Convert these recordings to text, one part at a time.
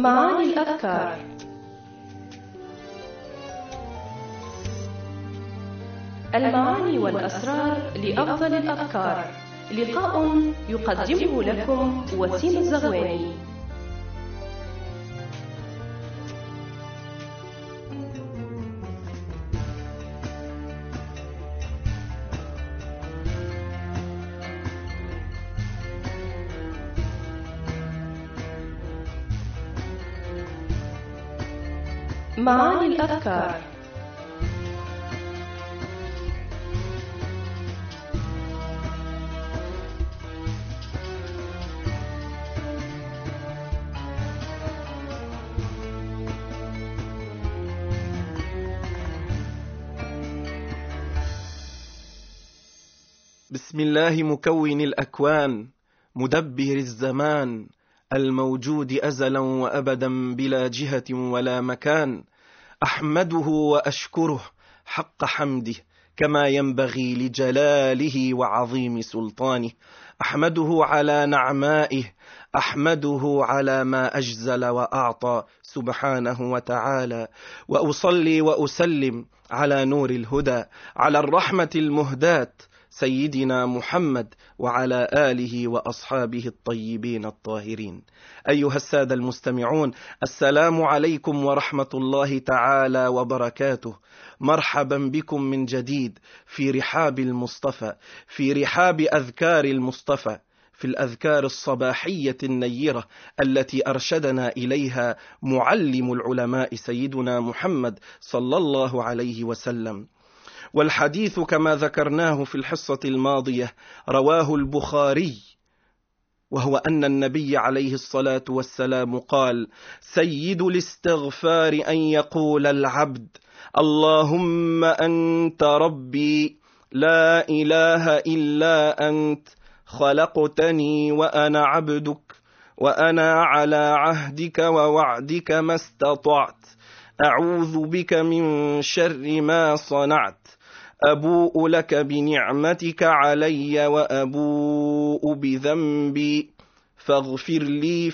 معاني الأفكار. المعاني والأسرار لأفضل الأفكار. لقاء يقدمه لكم وسيم الزغواني. معاني الأفكار. بسم الله مكون الأكوان، مدبر الزمان، الموجود أزلا وأبدا بلا جهة ولا مكان. أحمده وأشكره حق حمده كما ينبغي لجلاله وعظيم سلطانه. أحمده على نعمائه، أحمده على ما أجزل وأعطى سبحانه وتعالى، وأصلي وأسلم على نور الهدى، على الرحمة المهداة سيدنا محمد وعلى آله وأصحابه الطيبين الطاهرين. أيها السادة المستمعون، السلام عليكم ورحمة الله تعالى وبركاته. مرحبا بكم من جديد في رحاب المصطفى، في رحاب أذكار المصطفى، في الأذكار الصباحية النيرة التي أرشدنا إليها معلم العلماء سيدنا محمد صلى الله عليه وسلم. والحديث كما ذكرناه في الحصة الماضية رواه البخاري، وهو أن النبي عليه الصلاة والسلام قال: سيد الاستغفار أن يقول العبد اللهم أنت ربي لا إله إلا أنت، خلقتني وأنا عبدك، وأنا على عهدك ووعدك ما استطعت، أعوذ بك من شر ما صنعت، أبوء لك بنعمتك علي وأبوء بذنبي فاغفر لي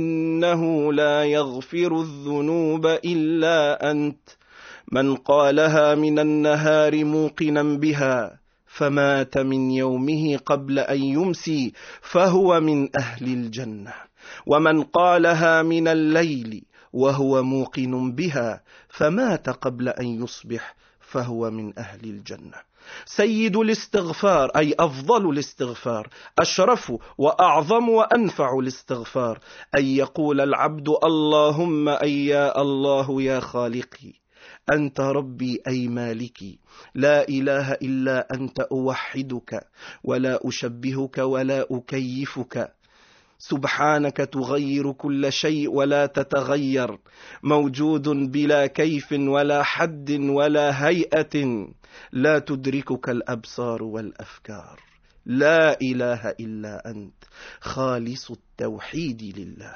فإنه لا يغفر الذنوب إلا أنت. من قالها من النهار موقنا بها فمات من يومه قبل أن يمسي فهو من أهل الجنة، ومن قالها من الليل وهو موقن بها فمات قبل أن يصبح فهو من أهل الجنة. سيد الاستغفار أي أفضل الاستغفار، أشرف وأعظم وأنفع الاستغفار، أن يقول العبد اللهم أي يا الله يا خالقي، أنت ربي أي مالكي، لا إله إلا أنت، أوحدك ولا أشبهك ولا أكيفك، سبحانك تغير كل شيء ولا تتغير، موجود بلا كيف ولا حد ولا هيئة، لا تدركك الأبصار والأفكار، لا إله إلا أنت، خالص التوحيد لله.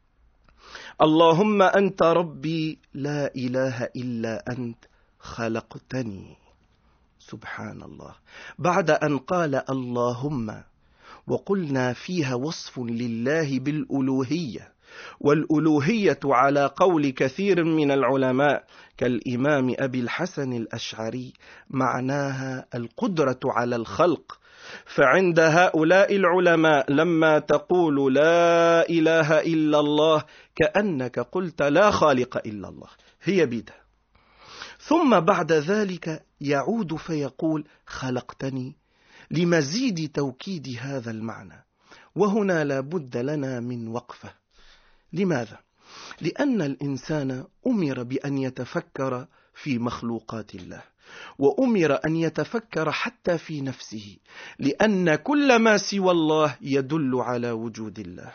اللهم أنت ربي لا إله إلا أنت، خلقتني. سبحان الله. بعد أن قال اللهم وقلنا فيها وصف لله بالألوهية، والألوهية على قول كثير من العلماء كالإمام أبي الحسن الأشعري معناها القدرة على الخلق. فعند هؤلاء العلماء لما تقول لا إله إلا الله كأنك قلت لا خالق إلا الله، هي بدعة. ثم بعد ذلك يعود فيقول خلقتني لمزيد توكيد هذا المعنى، وهنا لا بد لنا من وقفة. لماذا؟ لأن الإنسان أمر بأن يتفكر في مخلوقات الله، وأمر أن يتفكر حتى في نفسه، لأن كل ما سوى الله يدل على وجود الله.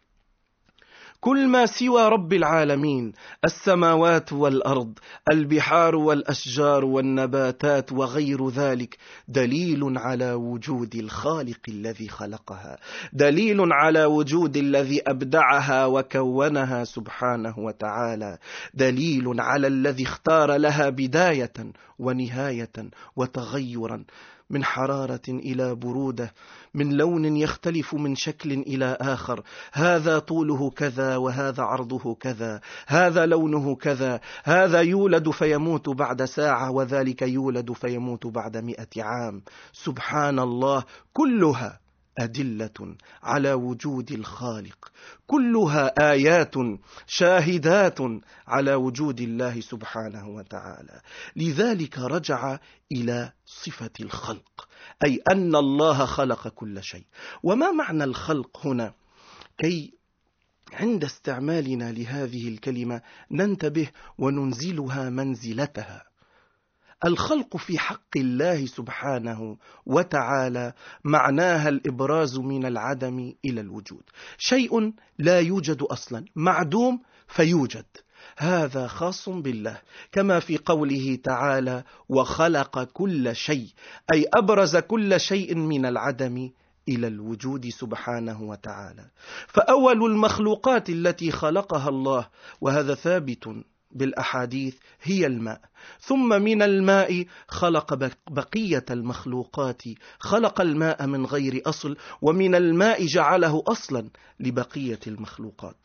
كل ما سوى رب العالمين، السماوات والأرض، البحار والأشجار والنباتات وغير ذلك، دليل على وجود الخالق الذي خلقها، دليل على وجود الذي أبدعها وكونها سبحانه وتعالى، دليل على الذي اختار لها بداية ونهاية وتغيرا، من حرارة إلى برودة، من لون يختلف من شكل إلى آخر، هذا طوله كذا وهذا عرضه كذا، هذا لونه كذا، هذا يولد فيموت بعد ساعة وذلك يولد فيموت بعد 100 عام. سبحان الله، كلها أدلة على وجود الخالق، كلها آيات شاهدات على وجود الله سبحانه وتعالى. لذلك رجع إلى صفة الخلق، أي أن الله خلق كل شيء. وما معنى الخلق هنا؟ كي عند استعمالنا لهذه الكلمة ننتبه وننزلها منزلتها. الخلق في حق الله سبحانه وتعالى معناها الإبراز من العدم إلى الوجود، شيء لا يوجد أصلا، معدوم فيوجد، هذا خاص بالله، كما في قوله تعالى وخلق كل شيء، أي أبرز كل شيء من العدم إلى الوجود سبحانه وتعالى. فأول المخلوقات التي خلقها الله، وهذا ثابت بالأحاديث، هي الماء، ثم من الماء خلق بقية المخلوقات، خلق الماء من غير أصل، ومن الماء جعله أصلا لبقية المخلوقات.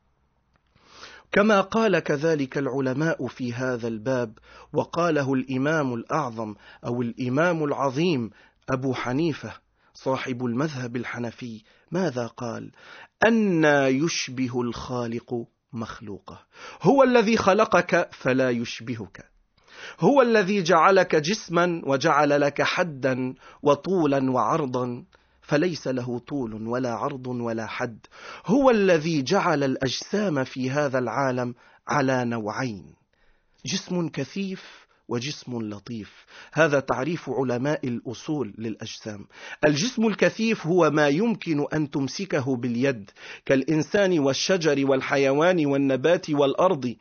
كما قال كذلك العلماء في هذا الباب، وقاله الإمام الأعظم أو الإمام العظيم أبو حنيفة صاحب المذهب الحنفي، ماذا قال؟ أن يشبه الخالق مخلوقه، هو الذي خلقك فلا يشبهك، هو الذي جعلك جسما وجعل لك حدا وطولا وعرضا، فليس له طول ولا عرض ولا حد، هو الذي جعل الأجسام في هذا العالم على نوعين، جسم كثيف وجسم لطيف. هذا تعريف علماء الأصول للأجسام. الجسم الكثيف هو ما يمكن أن تمسكه باليد، كالإنسان والشجر والحيوان والنبات والأرض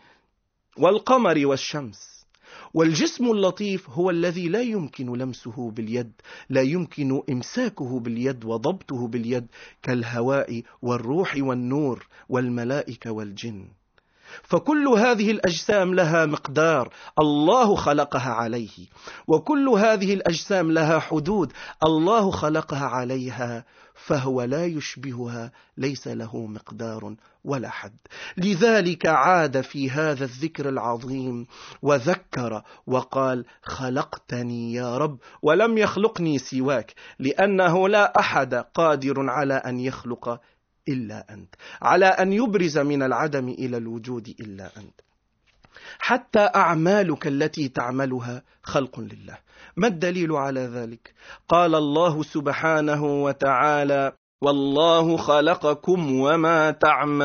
والقمر والشمس. والجسم اللطيف هو الذي لا يمكن لمسه باليد، لا يمكن إمساكه باليد وضبطه باليد، كالهواء والروح والنور والملائكة والجن. فكل هذه الأجسام لها مقدار الله خلقها عليه، وكل هذه الأجسام لها حدود الله خلقها عليها، فهو لا يشبهها، ليس له مقدار ولا حد. لذلك عاد في هذا الذكر العظيم وذكر وقال خلقتني يا رب ولم يخلقني سواك، لأنه لا أحد قادر على أن يخلق إلا أنت، على أن يبرز من العدم إلى الوجود إلا أنت. حتى أعمالك التي تعملها خلق لله. ما الدليل على ذلك؟ قال الله سبحانه وتعالى والله خلقكم وما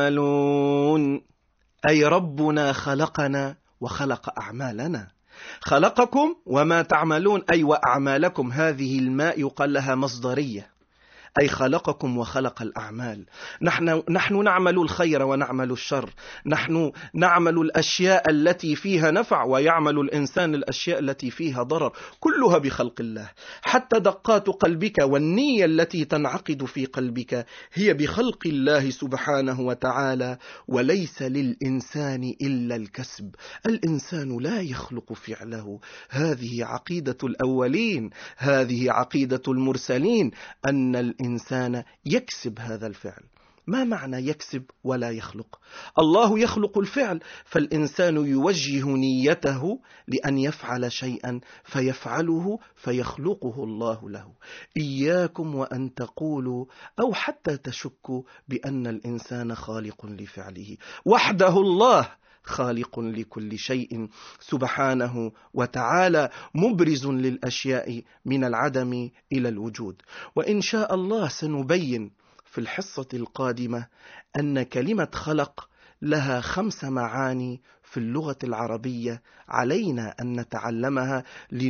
تعملون، أي ربنا خلقنا وخلق أعمالنا. خلقكم وما تعملون، أي وأعمالكم. هذه الماء يقال لها مصدرية، أي خلقكم وخلق الأعمال. نحن نعمل الخير ونعمل الشر، نحن نعمل الأشياء التي فيها نفع، ويعمل الإنسان الأشياء التي فيها ضرر، كلها بخلق الله. حتى دقات قلبك والنية التي تنعقد في قلبك هي بخلق الله سبحانه وتعالى. وليس للإنسان إلا الكسب، الإنسان لا يخلق فعله. هذه عقيدة الأولين، هذه عقيدة المرسلين، أن الإنسان يكسب هذا الفعل. ما معنى يكسب ولا يخلق؟ الله يخلق الفعل، فالإنسان يوجه نيته لأن يفعل شيئا فيفعله فيخلقه الله له. إياكم وأن تقولوا أو حتى تشكوا بأن الإنسان خالق لفعله. وحده الله خالق لكل شيء سبحانه وتعالى، مبرز للأشياء من العدم إلى الوجود. وإن شاء الله سنبين في الحصة القادمة أن كلمة خلق لها 5 معاني في اللغة العربية، علينا أن نتعلمها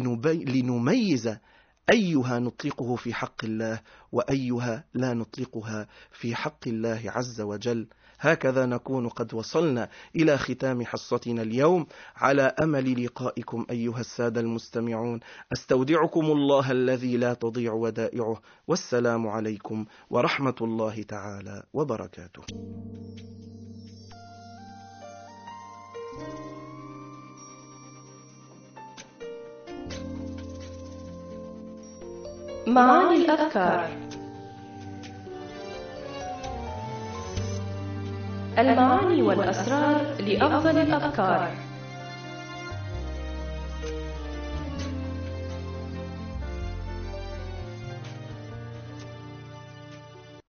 لنميز أيها نطلقه في حق الله وأيها لا نطلقها في حق الله عز وجل. هكذا نكون قد وصلنا إلى ختام حصتنا اليوم، على أمل لقائكم أيها السادة المستمعون. أستودعكم الله الذي لا تضيع ودائعه، والسلام عليكم ورحمة الله تعالى وبركاته. معاني الأذكار. المعاني والأسرار لأفضل الأذكار.